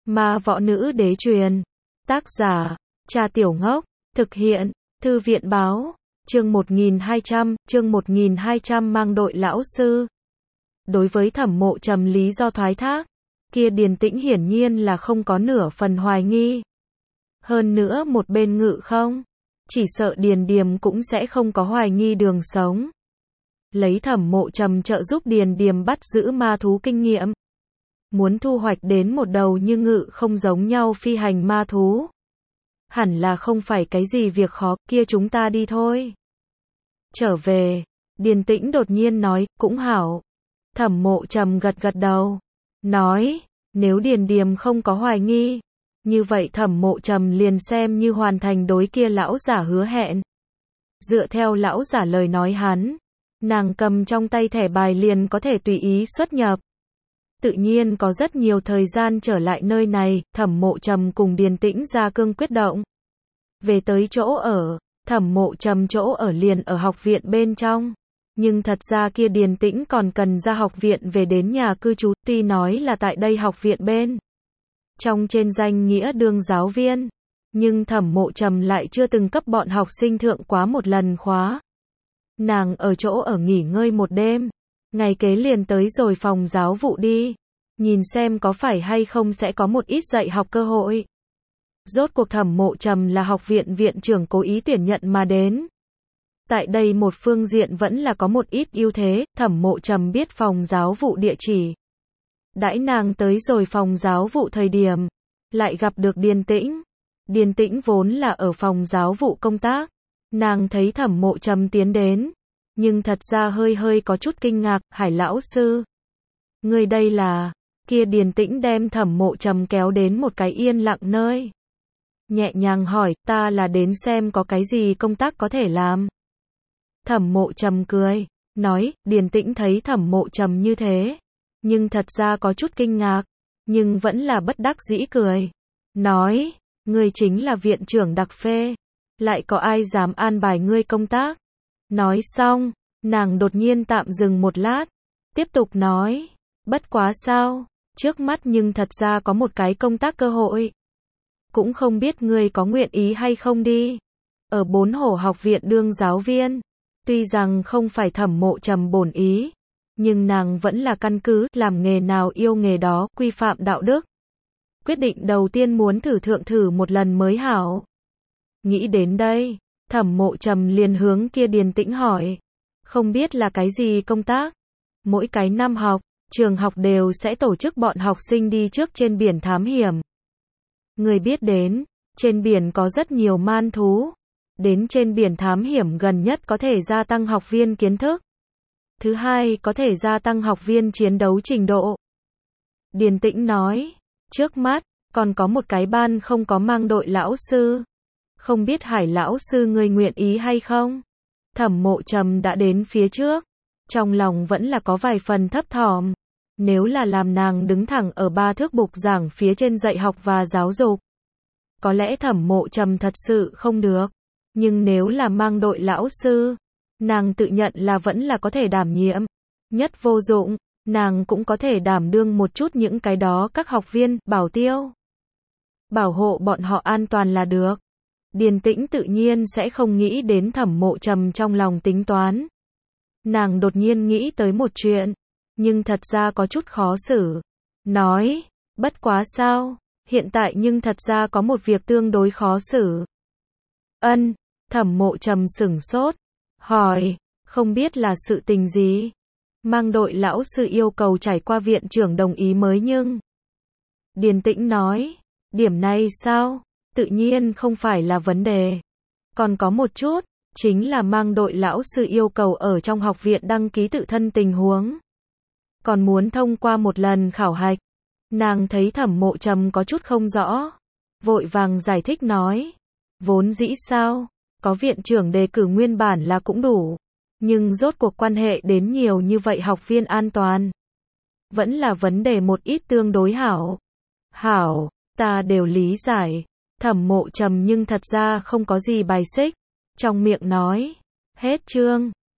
Ma Võ Nữ Đế truyền. Tác giả, Cha Tiểu Ngốc. Thực hiện, Thư viện Báo. Chương 1200 mang đội lão sư. Đối với Thẩm Mộ Trầm lý do thoái thác, kia Điền Tĩnh hiển nhiên là không có nửa phần hoài nghi. Hơn nữa một bên Ngự Không, chỉ sợ Điền Điềm cũng sẽ không có hoài nghi đường sống. Lấy Thẩm Mộ Trầm trợ giúp Điền Điềm bắt giữ ma thú kinh nghiệm. Muốn thu hoạch đến một đầu như Ngự Không giống nhau phi hành ma thú. Hẳn là không phải cái gì việc khó, kia chúng ta đi thôi. Trở về, Điền Tĩnh đột nhiên nói, cũng hảo. Thẩm Mộ Trầm gật gật đầu, nói, nếu Điền Điềm không có hoài nghi, như vậy Thẩm Mộ Trầm liền xem như hoàn thành đối kia lão giả hứa hẹn. Dựa theo lão giả lời nói hắn, nàng cầm trong tay thẻ bài liền có thể tùy ý xuất nhập. Tự nhiên có rất nhiều thời gian trở lại nơi này, Thẩm Mộ Trầm cùng Điền Tĩnh ra cương quyết động. Về tới chỗ ở, Thẩm Mộ Trầm chỗ ở liền ở học viện bên trong. Nhưng thật ra kia Điền Tĩnh còn cần ra học viện về đến nhà cư trú, tuy nói là tại đây học viện bên trong trên danh nghĩa đương giáo viên, nhưng Thẩm Mộ Trầm lại chưa từng cấp bọn học sinh thượng quá một lần khóa. Nàng ở chỗ ở nghỉ ngơi một đêm, ngày kế liền tới rồi phòng giáo vụ đi, nhìn xem có phải hay không sẽ có một ít dạy học cơ hội. Rốt cuộc Thẩm Mộ Trầm là học viện viện trưởng cố ý tuyển nhận mà đến. Tại đây một phương diện vẫn là có một ít ưu thế, Thẩm Mộ Trầm biết phòng giáo vụ địa chỉ. Đãi nàng tới rồi phòng giáo vụ thời điểm, lại gặp được Điền Tĩnh. Điền Tĩnh vốn là ở phòng giáo vụ công tác, nàng thấy Thẩm Mộ Trầm tiến đến, nhưng thật ra hơi có chút kinh ngạc, Hải lão sư. Người đây là, kia Điền Tĩnh đem Thẩm Mộ Trầm kéo đến một cái yên lặng nơi. Nhẹ nhàng hỏi, ta là đến xem có cái gì công tác có thể làm. Thẩm Mộ Trầm cười, nói, Điền Tĩnh thấy Thẩm Mộ Trầm như thế, nhưng thật ra có chút kinh ngạc, nhưng vẫn là bất đắc dĩ cười. Nói, ngươi chính là viện trưởng đặc phê, lại có ai dám an bài ngươi công tác. Nói xong, nàng đột nhiên tạm dừng một lát, tiếp tục nói, bất quá sao, trước mắt nhưng thật ra có một cái công tác cơ hội. Cũng không biết ngươi có nguyện ý hay không đi. Ở Bốn Hổ học viện đương giáo viên, tuy rằng không phải Thẩm Mộ Trầm bổn ý, nhưng nàng vẫn là căn cứ làm nghề nào yêu nghề đó, quy phạm đạo đức. Quyết định đầu tiên muốn thử một lần mới hảo. Nghĩ đến đây, Thẩm Mộ Trầm liền hướng kia Điền Tĩnh hỏi, không biết là cái gì công tác. Mỗi cái năm học, trường học đều sẽ tổ chức bọn học sinh đi trước trên biển thám hiểm. Người biết đến, trên biển có rất nhiều man thú. Đến trên biển thám hiểm gần nhất có thể gia tăng học viên kiến thức. Thứ hai, có thể gia tăng học viên chiến đấu trình độ. Điền Tĩnh nói, trước mắt, còn có một cái ban không có mang đội lão sư. Không biết Hải lão sư người nguyện ý hay không? Thẩm Mộ Trầm đã đến phía trước, trong lòng vẫn là có vài phần thấp thỏm. Nếu là làm nàng đứng thẳng ở 3 thước bục giảng phía trên dạy học và giáo dục, có lẽ Thẩm Mộ Trầm thật sự không được. Nhưng nếu là mang đội lão sư, nàng tự nhận là vẫn là có thể đảm nhiệm. Nhất vô dụng, nàng cũng có thể đảm đương một chút những cái đó các học viên, bảo tiêu. Bảo hộ bọn họ an toàn là được. Điền Tĩnh tự nhiên sẽ không nghĩ đến Thẩm Mộ Trầm trong lòng tính toán. Nàng đột nhiên nghĩ tới một chuyện, nhưng thật ra có chút khó xử. Nói, bất quá sao, hiện tại nhưng thật ra có một việc tương đối khó xử. Ân, Thẩm Mộ Trầm sửng sốt, hỏi, không biết là sự tình gì. Mang đội lão sư yêu cầu trải qua viện trưởng đồng ý mới nhưng. Điền Tĩnh nói, điểm này sao, tự nhiên không phải là vấn đề. Còn có một chút, chính là mang đội lão sư yêu cầu ở trong học viện đăng ký tự thân tình huống. Còn muốn thông qua một lần khảo hạch. Nàng thấy Thẩm Mộ Trầm có chút không rõ, vội vàng giải thích nói, vốn dĩ sao, có viện trưởng đề cử nguyên bản là cũng đủ, nhưng rốt cuộc quan hệ đến nhiều như vậy học viên an toàn, vẫn là vấn đề một ít tương đối hảo. Hảo, ta đều lý giải. Thẩm Mộ Trầm nhưng thật ra không có gì bài xích, trong miệng nói, hết chương.